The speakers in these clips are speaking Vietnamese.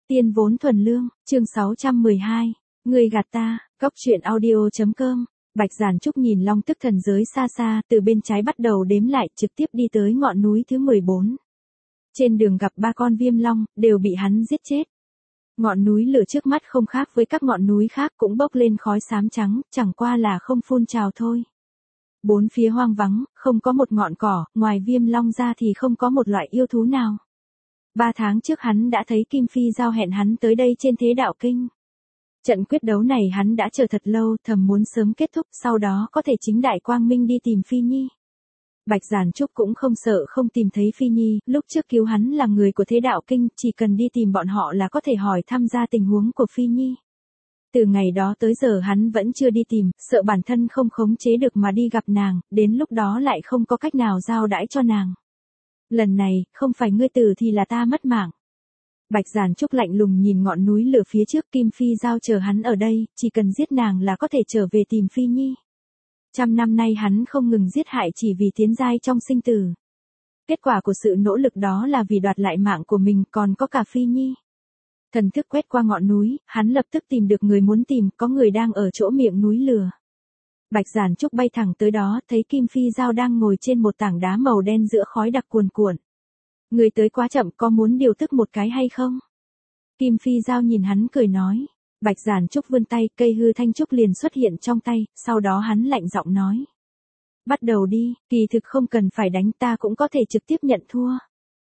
Tiên vốn thuần lương, chương 612. Người gạt ta, Cóc truyện audio.com. Bạch Giản Trúc nhìn Long Tức thần giới xa xa, từ bên trái bắt đầu đếm lại, trực tiếp đi tới ngọn núi thứ 14. Trên đường gặp 3 con viêm long, đều bị hắn giết chết. Ngọn núi lửa trước mắt không khác với các ngọn núi khác, cũng bốc lên khói xám trắng, chẳng qua là không phun trào thôi. Bốn phía hoang vắng, không có một ngọn cỏ, ngoài viêm long ra thì không có một loại yêu thú nào. 3 tháng trước hắn đã thấy Kim Phi Giao hẹn hắn tới đây trên Thế Đạo Kinh. Trận quyết đấu này hắn đã chờ thật lâu, thầm muốn sớm kết thúc, sau đó có thể chính đại quang minh đi tìm Phi Nhi. Bạch Giản Trúc cũng không sợ không tìm thấy Phi Nhi, lúc trước cứu hắn là người của Thế Đạo Kinh, chỉ cần đi tìm bọn họ là có thể hỏi thăm ra tình huống của Phi Nhi. Từ ngày đó tới giờ hắn vẫn chưa đi tìm, sợ bản thân không khống chế được mà đi gặp nàng, đến lúc đó lại không có cách nào giao đãi cho nàng. Lần này, không phải ngươi tử thì là ta mất mạng. Bạch Giản Trúc lạnh lùng nhìn ngọn núi lửa phía trước, Kim Phi Giao chờ hắn ở đây, chỉ cần giết nàng là có thể trở về tìm Phi Nhi. 100 năm nay hắn không ngừng giết hại chỉ vì tiến giai trong sinh tử. Kết quả của sự nỗ lực đó là vì đoạt lại mạng của mình, còn có cả Phi Nhi. Thần thức quét qua ngọn núi, hắn lập tức tìm được người muốn tìm, có người đang ở chỗ miệng núi lửa. Bạch Giản Trúc bay thẳng tới đó, thấy Kim Phi Giao đang ngồi trên một tảng đá màu đen giữa khói đặc cuồn cuộn. Người tới quá chậm, có muốn điều tức một cái hay không? Kim Phi Giao nhìn hắn cười nói. Bạch Giản Trúc vươn tay, cây hư thanh trúc liền xuất hiện trong tay, sau đó hắn lạnh giọng nói. Bắt đầu đi, kỳ thực không cần phải đánh, ta cũng có thể trực tiếp nhận thua.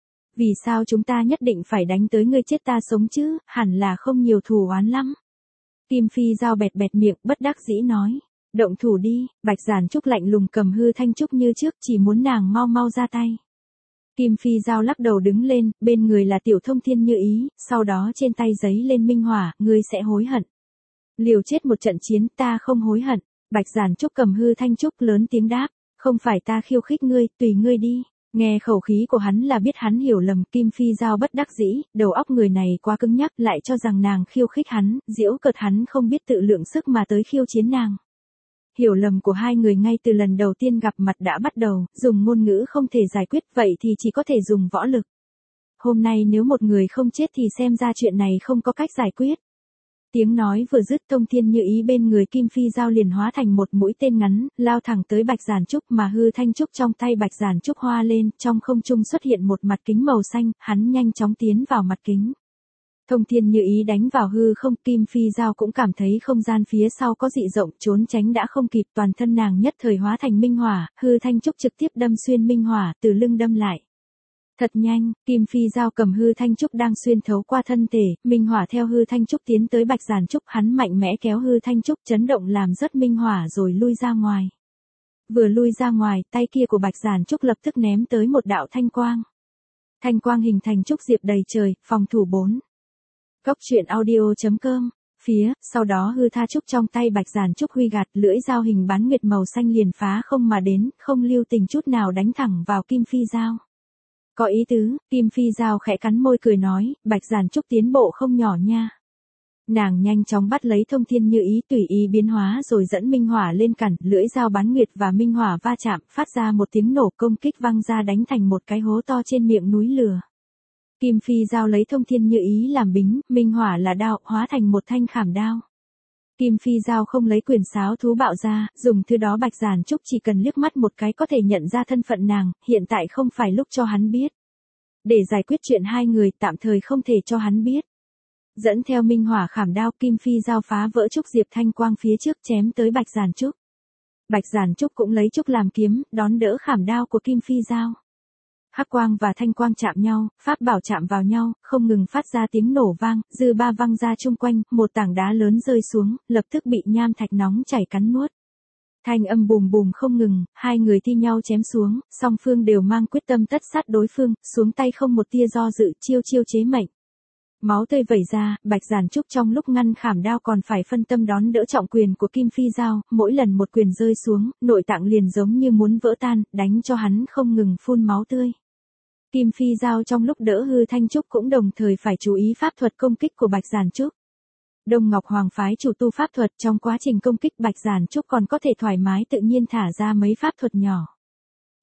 Vì sao chúng ta nhất định phải đánh tới ngươi chết ta sống chứ, hẳn là không nhiều thù oán lắm. Kim Phi Giao bẹt bẹt miệng, bất đắc dĩ nói. Động thủ đi. Bạch Giản Trúc lạnh lùng cầm hư thanh trúc như trước, chỉ muốn nàng mau mau ra tay. Kim Phi Giao lắc đầu đứng lên, bên người là Tiểu Thông Thiên Như Ý, sau đó trên tay giấy lên minh hỏa, ngươi sẽ hối hận. Liều chết một trận chiến, ta không hối hận. Bạch Giản Trúc cầm hư thanh trúc lớn tiếng đáp, không phải ta khiêu khích ngươi, tùy ngươi đi. Nghe khẩu khí của hắn là biết hắn hiểu lầm. Kim Phi Giao bất đắc dĩ, đầu óc người này quá cứng nhắc, lại cho rằng nàng khiêu khích hắn, giễu cợt hắn không biết tự lượng sức mà tới khiêu chiến nàng. Hiểu lầm của hai người ngay từ lần đầu tiên gặp mặt đã bắt đầu, dùng ngôn ngữ không thể giải quyết, vậy thì chỉ có thể dùng võ lực. Hôm nay nếu một người không chết thì xem ra chuyện này không có cách giải quyết. Tiếng nói vừa dứt, Thông Thiên Như Ý bên người Kim Phi Giao liền hóa thành một mũi tên ngắn, lao thẳng tới Bạch Giản Trúc, mà hư thanh trúc trong tay Bạch Giản Trúc hoa lên, trong không trung xuất hiện một mặt kính màu xanh, hắn nhanh chóng tiến vào mặt kính. Thông Thiên Như Ý đánh vào hư không, Kim Phi Giao cũng cảm thấy không gian phía sau có dị rộng, trốn tránh đã không kịp, toàn thân nàng nhất thời hóa thành minh hỏa, hư thanh trúc trực tiếp đâm xuyên minh hỏa, từ lưng đâm lại. Thật nhanh, Kim Phi Giao cầm hư thanh trúc đang xuyên thấu qua thân thể, minh hỏa theo hư thanh trúc tiến tới Bạch Giản Trúc, hắn mạnh mẽ kéo hư thanh trúc chấn động làm rớt minh hỏa rồi lui ra ngoài. Vừa lui ra ngoài, tay kia của Bạch Giản Trúc lập tức ném tới một đạo thanh quang. Thanh quang hình thành trúc diệp đầy trời, phòng thủ 4. Cóc truyện audio.com. Sau đó hư tha trúc trong tay Bạch Giản Trúc huy gạt, lưỡi dao hình bán nguyệt màu xanh liền phá không mà đến, không lưu tình chút nào đánh thẳng vào Kim Phi Giao. Có ý tứ. Kim Phi Giao khẽ cắn môi cười nói, Bạch Giản Trúc tiến bộ không nhỏ nha. Nàng nhanh chóng bắt lấy Thông Thiên Như Ý, tùy ý biến hóa rồi dẫn minh hỏa lên cản, lưỡi dao bán nguyệt và minh hỏa va chạm, phát ra một tiếng nổ, công kích văng ra đánh thành một cái hố to trên miệng núi lửa. Kim Phi Giao lấy Thông Thiên Như Ý làm bính, minh hỏa là đao, hóa thành một thanh khảm đao. Kim Phi Giao không lấy quyền sáo thú bạo ra, dùng thứ đó Bạch Giản Trúc chỉ cần liếc mắt một cái có thể nhận ra thân phận nàng, hiện tại không phải lúc cho hắn biết. Để giải quyết chuyện hai người, tạm thời không thể cho hắn biết. Dẫn theo minh hỏa khảm đao, Kim Phi Giao phá vỡ trúc diệp thanh quang phía trước chém tới Bạch Giản Trúc. Bạch Giản Trúc cũng lấy trúc làm kiếm, đón đỡ khảm đao của Kim Phi Giao. Hắc quang và thanh quang chạm nhau, pháp bảo chạm vào nhau, không ngừng phát ra tiếng nổ vang, dư ba văng ra chung quanh, một tảng đá lớn rơi xuống, lập tức bị nham thạch nóng chảy cắn nuốt. Thanh âm bùm bùm không ngừng, hai người thi nhau chém xuống, song phương đều mang quyết tâm tất sát đối phương, xuống tay không một tia do dự, chiêu chiêu chế mệnh. Máu tươi vẩy ra, Bạch Giản Trúc trong lúc ngăn khảm đao còn phải phân tâm đón đỡ trọng quyền của Kim Phi Giao, mỗi lần một quyền rơi xuống, nội tạng liền giống như muốn vỡ tan, đánh cho hắn không ngừng phun máu tươi. Kim Phi Giao trong lúc đỡ hư thanh trúc cũng đồng thời phải chú ý pháp thuật công kích của Bạch Giản Trúc. Đông Ngọc Hoàng phái chủ tu pháp thuật, trong quá trình công kích Bạch Giản Trúc còn có thể thoải mái tự nhiên thả ra mấy pháp thuật nhỏ.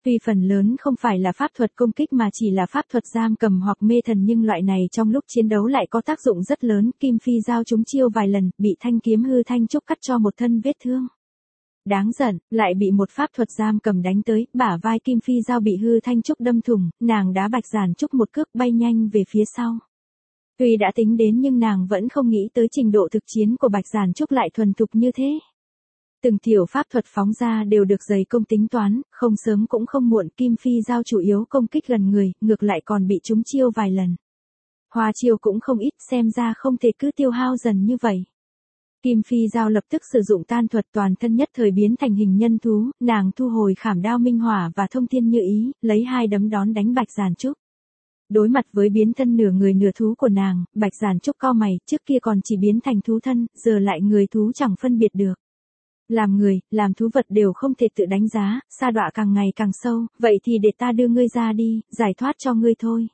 Tuy phần lớn không phải là pháp thuật công kích mà chỉ là pháp thuật giam cầm hoặc mê thần, nhưng loại này trong lúc chiến đấu lại có tác dụng rất lớn. Kim Phi Dao trúng chiêu vài lần, bị thanh kiếm Hư Thanh Trúc cắt cho một thân vết thương. Đáng giận, lại bị một pháp thuật giam cầm đánh tới, bả vai Kim Phi Dao bị Hư Thanh Trúc đâm thủng, nàng đá Bạch Giản Trúc một cước bay nhanh về phía sau. Tuy đã tính đến nhưng nàng vẫn không nghĩ tới trình độ thực chiến của Bạch Giản Trúc lại thuần thục như thế. Từng tiểu pháp thuật phóng ra đều được dày công tính toán, không sớm cũng không muộn. Kim Phi Dao chủ yếu công kích gần người, ngược lại còn bị trúng chiêu vài lần. Hoa chiêu cũng không ít, xem ra không thể cứ tiêu hao dần như vậy. Kim Phi Dao lập tức sử dụng tan thuật, toàn thân nhất thời biến thành hình nhân thú, nàng thu hồi khảm đao minh hỏa và thông thiên như ý, lấy hai đấm đón đánh Bạch Giản Trúc. Đối mặt với biến thân nửa người nửa thú của nàng, Bạch Giản Trúc cau mày, trước kia còn chỉ biến thành thú thân, giờ lại người thú chẳng phân biệt được. Làm người, làm thú vật đều không thể tự đánh giá, sa đọa càng ngày càng sâu, vậy thì để ta đưa ngươi ra đi, giải thoát cho ngươi thôi.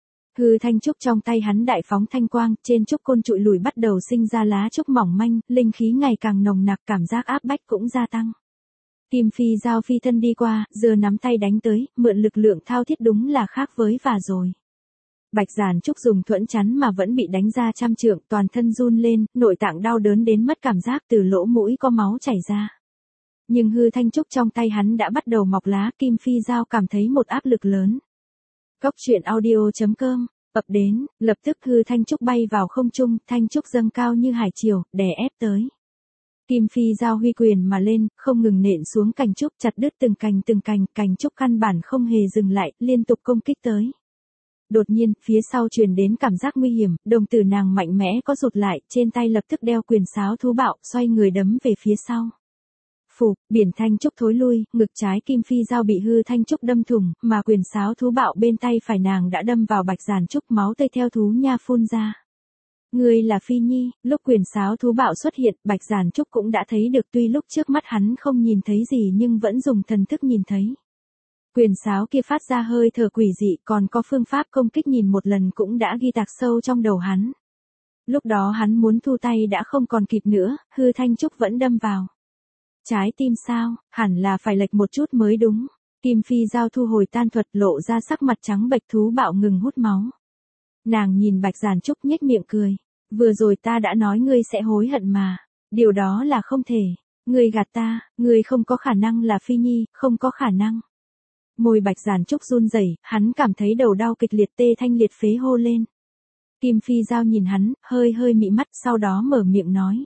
Hư Thanh Trúc trong tay hắn đại phóng thanh quang, trên trúc côn trụi lùi bắt đầu sinh ra lá trúc mỏng manh, linh khí ngày càng nồng nặc, cảm giác áp bách cũng gia tăng. Kim Phi Dao phi thân đi qua, giờ nắm tay đánh tới, mượn lực lượng thao thiết đúng là khác với và rồi. Bạch Giản Trúc dùng thuẫn chắn mà vẫn bị đánh ra trăm trượng, toàn thân run lên, nội tạng đau đớn đến mất cảm giác, từ lỗ mũi có máu chảy ra. Nhưng Hư Thanh Trúc trong tay hắn đã bắt đầu mọc lá, Kim Phi Dao cảm thấy một áp lực lớn. Cốc truyện audio.com, ập đến, lập tức Hư Thanh Trúc bay vào không trung, Thanh Trúc dâng cao như hải triều, đè ép tới. Kim Phi Dao huy quyền mà lên, không ngừng nện xuống cành trúc, chặt đứt từng cành, cành trúc căn bản không hề dừng lại, liên tục công kích tới. Đột nhiên, phía sau truyền đến cảm giác nguy hiểm, đồng tử nàng mạnh mẽ có rụt lại, trên tay lập tức đeo quyền sáo thú bạo, xoay người đấm về phía sau. Phù, biển Thanh Trúc thối lui, ngực trái Kim Phi Dao bị Hư Thanh Trúc đâm thủng, mà quyền sáo thú bạo bên tay phải nàng đã đâm vào Bạch Giản Trúc, máu tươi theo thú nha phun ra. Ngươi là Phi Nhi, lúc quyền sáo thú bạo xuất hiện, Bạch Giản Trúc cũng đã thấy được, tuy lúc trước mắt hắn không nhìn thấy gì nhưng vẫn dùng thần thức nhìn thấy. Quyền sáo kia phát ra hơi thở quỷ dị, còn có phương pháp công kích nhìn một lần cũng đã ghi tạc sâu trong đầu hắn. Lúc đó hắn muốn thu tay đã không còn kịp nữa, Hư Thanh Trúc vẫn đâm vào. Trái tim sao, hẳn là phải lệch một chút mới đúng. Kim Phi Dao thu hồi tan thuật, lộ ra sắc mặt trắng bệch, thú bạo ngừng hút máu. Nàng nhìn Bạch Giản Trúc nhếch miệng cười. Vừa rồi ta đã nói ngươi sẽ hối hận mà. Điều đó là không thể. Ngươi gạt ta, ngươi không có khả năng là Phi Nhi, không có khả năng. Môi Bạch Giản Trúc run rẩy, hắn cảm thấy đầu đau kịch liệt, tê thanh liệt phế hô lên. Kim Phi Dao nhìn hắn, hơi mị mắt, sau đó mở miệng nói.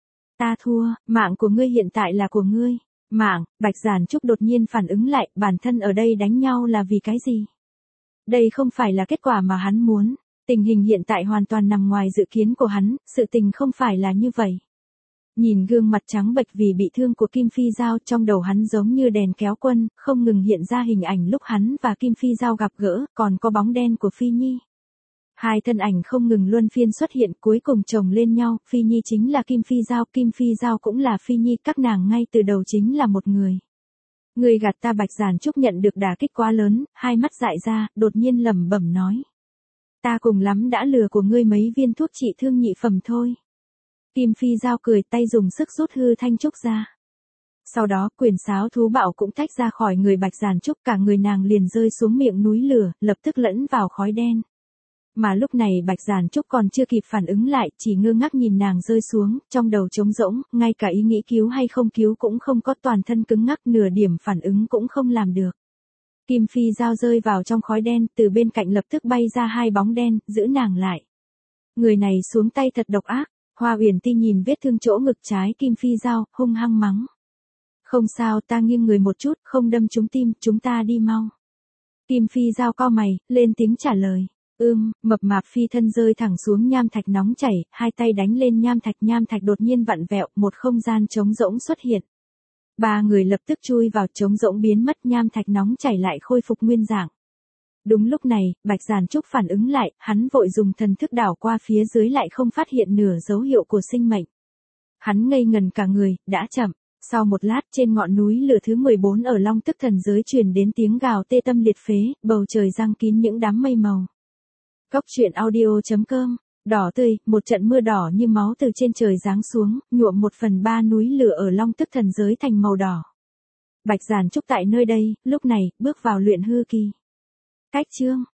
Ta thua, mạng của ngươi hiện tại là của ngươi. Mạng, Bạch Giản Trúc đột nhiên phản ứng lại, bản thân ở đây đánh nhau là vì cái gì? Đây không phải là kết quả mà hắn muốn. Tình hình hiện tại hoàn toàn nằm ngoài dự kiến của hắn, sự tình không phải là như vậy. Nhìn gương mặt trắng bệch vì bị thương của Kim Phi Dao, trong đầu hắn giống như đèn kéo quân, không ngừng hiện ra hình ảnh lúc hắn và Kim Phi Dao gặp gỡ, còn có bóng đen của Phi Nhi. Hai thân ảnh không ngừng luân phiên xuất hiện, cuối cùng chồng lên nhau, Phi Nhi chính là Kim Phi Dao cũng là Phi Nhi, các nàng ngay từ đầu chính là một người. Người gạt ta. Bạch Giản Trúc nhận được đả kích quá lớn, hai mắt dại ra, đột nhiên lẩm bẩm nói. Ta cùng lắm đã lừa của ngươi mấy viên thuốc trị thương nhị phẩm thôi. Kim Phi Dao cười, tay dùng sức rút Hư Thanh Trúc ra. Sau đó, quyền sáo thú bạo cũng tách ra khỏi người Bạch Giản Trúc, cả người nàng liền rơi xuống miệng núi lửa, lập tức lẫn vào khói đen. Mà lúc này Bạch Giản Trúc còn chưa kịp phản ứng lại, chỉ ngơ ngác nhìn nàng rơi xuống, trong đầu trống rỗng, ngay cả ý nghĩ cứu hay không cứu cũng không có, toàn thân cứng ngắc, nửa điểm phản ứng cũng không làm được. Kim Phi Dao rơi vào trong khói đen, từ bên cạnh lập tức bay ra hai bóng đen, giữ nàng lại. Người này xuống tay thật độc ác. Hoa Uyển Ti nhìn vết thương chỗ ngực trái Kim Phi Dao, hung hăng mắng. Không sao, ta nghiêng người một chút, không đâm trúng tim, chúng ta đi mau. Kim Phi Dao cau mày, lên tiếng trả lời. Mập mạp phi thân rơi thẳng xuống nham thạch nóng chảy, hai tay đánh lên nham thạch đột nhiên vặn vẹo, một không gian trống rỗng xuất hiện. Ba người lập tức chui vào, trống rỗng biến mất, nham thạch nóng chảy lại khôi phục nguyên dạng. Đúng lúc này, Bạch Giản Trúc phản ứng lại, hắn vội dùng thần thức đảo qua phía dưới lại không phát hiện nửa dấu hiệu của sinh mệnh. Hắn ngây ngần cả người, đã chậm. Sau một lát, trên ngọn núi lửa thứ 14 ở Long Tức Thần Giới truyền đến tiếng gào tê tâm liệt phế, bầu trời giăng kín những đám mây màu. Cốc truyện audio.com, đỏ tươi, một trận mưa đỏ như máu từ trên trời giáng xuống, nhuộm 1/3 núi lửa ở Long Tức Thần Giới thành màu đỏ. Bạch Giản Trúc tại nơi đây, lúc này, bước vào luyện hư kỳ. Cách chương